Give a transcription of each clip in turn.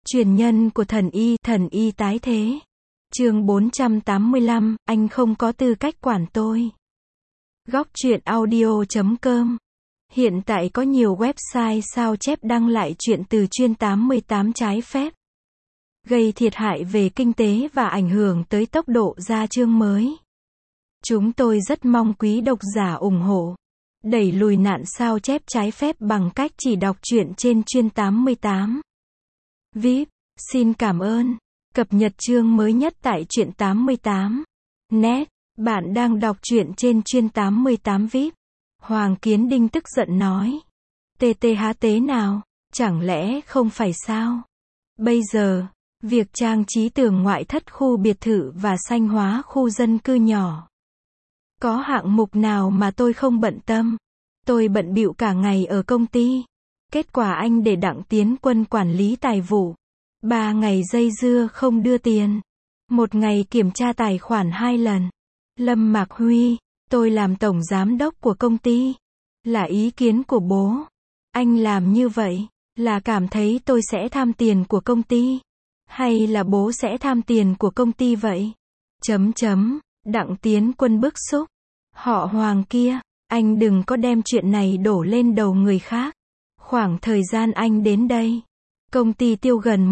Truyền nhân của thần y tái thế. Chương 485, anh không có tư cách quản tôi. Góc truyện audio.com. Hiện tại có nhiều website sao chép đăng lại chuyện từ Chuyên 88 trái phép, gây thiệt hại về kinh tế và ảnh hưởng tới tốc độ ra chương mới. Chúng tôi rất mong quý độc giả ủng hộ, đẩy lùi nạn sao chép trái phép bằng cách chỉ đọc truyện trên Chuyên 88. VIP, xin cảm ơn. Cập nhật chương mới nhất tại Truyện 88. Net, bạn đang đọc truyện trên Chuyên 88 VIP. Hoàng Kiến Đinh tức giận nói. TTH tế nào, chẳng lẽ không phải sao? Bây giờ, việc trang trí tường ngoại thất khu biệt thự và xanh hóa khu dân cư nhỏ, có hạng mục nào mà tôi không bận tâm? Tôi bận bịu cả ngày ở công ty. Kết quả anh để Đặng Tiến Quân quản lý tài vụ. 3 ngày dây dưa không đưa tiền. 1 ngày kiểm tra tài khoản 2 lần. Lâm Mạc Huy, tôi làm tổng giám đốc của công ty. Là ý kiến của bố. Anh làm như vậy, là cảm thấy tôi sẽ tham tiền của công ty? Hay là bố sẽ tham tiền của công ty vậy? Đặng Tiến Quân bức xúc. Họ Hoàng kia, anh đừng có đem chuyện này đổ lên đầu người khác. Khoảng thời gian anh đến đây, công ty tiêu gần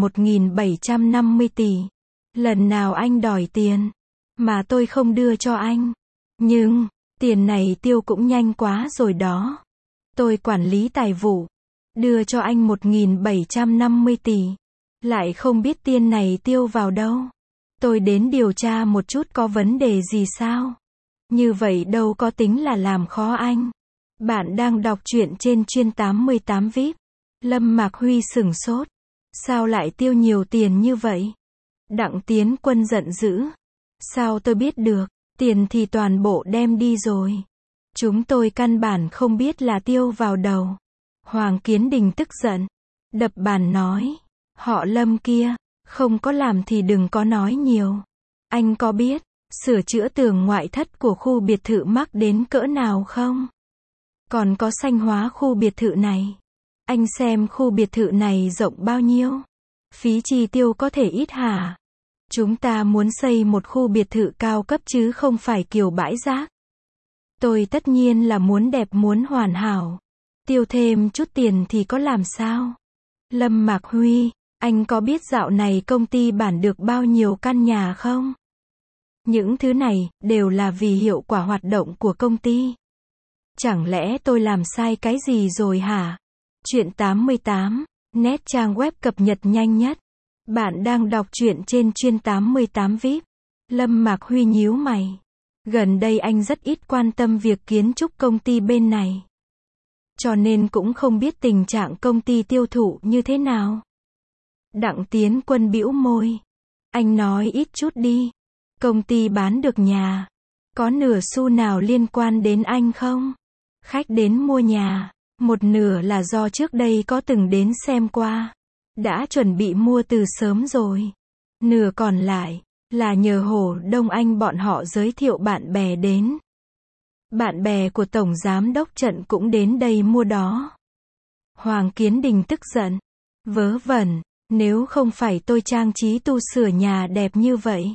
1.750 tỷ. Lần nào anh đòi tiền, mà tôi không đưa cho anh. Nhưng, tiền này tiêu cũng nhanh quá rồi đó. Tôi quản lý tài vụ, đưa cho anh 1.750 tỷ. Lại không biết tiền này tiêu vào đâu. Tôi đến điều tra một chút có vấn đề gì sao? Như vậy đâu có tính là làm khó anh. Bạn đang đọc truyện trên Chuyên 88 VIP. Lâm Mạc Huy sửng sốt. Sao lại tiêu nhiều tiền như vậy? Đặng Tiến Quân giận dữ. Sao tôi biết được, tiền thì toàn bộ đem đi rồi. Chúng tôi căn bản không biết là tiêu vào đầu. Hoàng Kiến Đình tức giận, đập bàn nói. Họ Lâm kia, không có làm thì đừng có nói nhiều. Anh có biết, sửa chữa tường ngoại thất của khu biệt thự mắc đến cỡ nào không? Còn có xanh hóa khu biệt thự này. Anh xem khu biệt thự này rộng bao nhiêu? Phí chi tiêu có thể ít hả? Chúng ta muốn xây một khu biệt thự cao cấp chứ không phải kiểu bãi rác. Tôi tất nhiên là muốn đẹp muốn hoàn hảo. Tiêu thêm chút tiền thì có làm sao? Lâm Mạc Huy, anh có biết dạo này công ty bán được bao nhiêu căn nhà không? Những thứ này đều là vì hiệu quả hoạt động của công ty. Chẳng lẽ tôi làm sai cái gì rồi hả? Truyện 88, net trang web cập nhật nhanh nhất. Bạn đang đọc truyện trên Chuyên 88 VIP. Lâm Mạc Huy nhíu mày. Gần đây anh rất ít quan tâm việc kiến trúc công ty bên này, cho nên cũng không biết tình trạng công ty tiêu thụ như thế nào. Đặng Tiến Quân bĩu môi. Anh nói ít chút đi. Công ty bán được nhà, có nửa xu nào liên quan đến anh không? Khách đến mua nhà, một nửa là do trước đây có từng đến xem qua, đã chuẩn bị mua từ sớm rồi. Nửa còn lại là nhờ Hồ Đông Anh bọn họ giới thiệu bạn bè đến. Bạn bè của Tổng Giám đốc Trận cũng đến đây mua đó. Hoàng Kiến Đình tức giận. Vớ vẩn, nếu không phải tôi trang trí tu sửa nhà đẹp như vậy,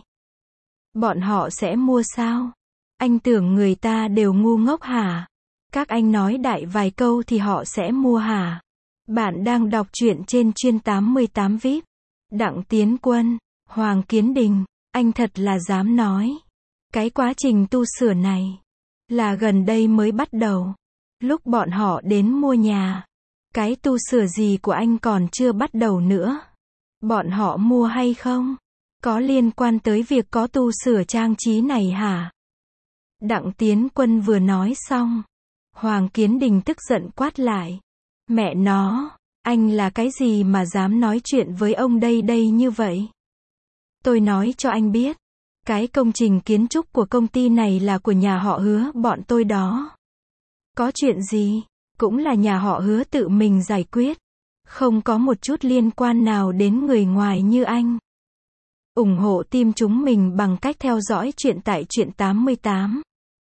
bọn họ sẽ mua sao? Anh tưởng người ta đều ngu ngốc hả? Các anh nói đại vài câu thì họ sẽ mua hả? Bạn đang đọc truyện trên Chuyên 88 VIP. Đặng Tiến Quân, Hoàng Kiến Đình, anh thật là dám nói. Cái quá trình tu sửa này là gần đây mới bắt đầu. Lúc bọn họ đến mua nhà, cái tu sửa gì của anh còn chưa bắt đầu nữa. Bọn họ mua hay không? Có liên quan tới việc có tu sửa trang trí này hả? Đặng Tiến Quân vừa nói xong, Hoàng Kiến Đình tức giận quát lại. Mẹ nó, anh là cái gì mà dám nói chuyện với ông đây như vậy? Tôi nói cho anh biết, cái công trình kiến trúc của công ty này là của nhà họ Hứa bọn tôi đó. Có chuyện gì, cũng là nhà họ Hứa tự mình giải quyết. Không có một chút liên quan nào đến người ngoài như anh. Ủng hộ team chúng mình bằng cách theo dõi truyện tại Truyện 88.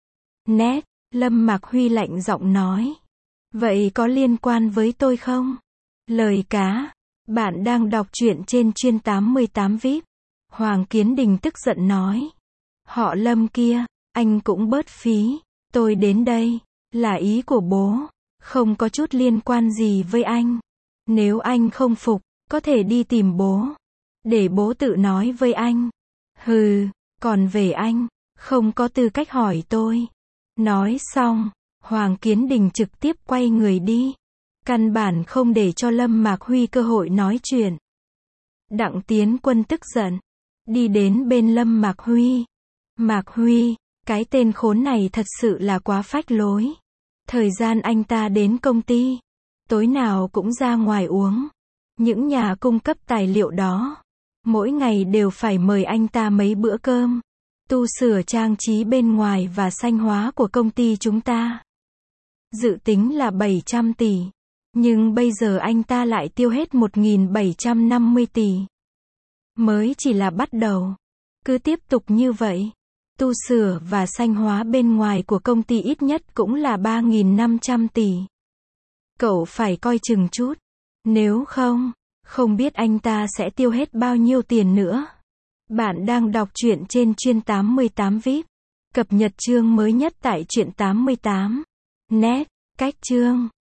Net, Lâm Mạc Huy lạnh giọng nói. Vậy có liên quan với tôi không? Lời cá, Bạn đang đọc truyện trên chuyên 88 VIP. Hoàng Kiến Đình tức giận nói. Họ Lâm kia, anh cũng bớt phí. Tôi đến đây, là ý của bố. Không có chút liên quan gì với anh. Nếu anh không phục, có thể đi tìm bố. Để bố tự nói với anh. Hừ, còn về anh, không có tư cách hỏi tôi. Nói xong, Hoàng Kiến Đình trực tiếp quay người đi. Căn bản không để cho Lâm Mạc Huy cơ hội nói chuyện. Đặng Tiến Quân tức giận. Đi đến bên Lâm Mạc Huy. Mạc Huy, cái tên khốn này thật sự là quá phách lối. Thời gian anh ta đến công ty, tối nào cũng ra ngoài uống. Những nhà cung cấp tài liệu đó, mỗi ngày đều phải mời anh ta mấy bữa cơm. Tu sửa trang trí bên ngoài và xanh hóa của công ty chúng ta. Dự tính là 700 tỷ. Nhưng bây giờ anh ta lại tiêu hết 1.750 tỷ. Mới chỉ là bắt đầu. Cứ tiếp tục như vậy, tu sửa và xanh hóa bên ngoài của công ty ít nhất cũng là 3.500 tỷ. Cậu phải coi chừng chút. Nếu không, không biết anh ta sẽ tiêu hết bao nhiêu tiền nữa. Bạn đang đọc truyện trên chuyên 88 VIP. Cập nhật chương mới nhất tại truyện 88. Net, cách chương.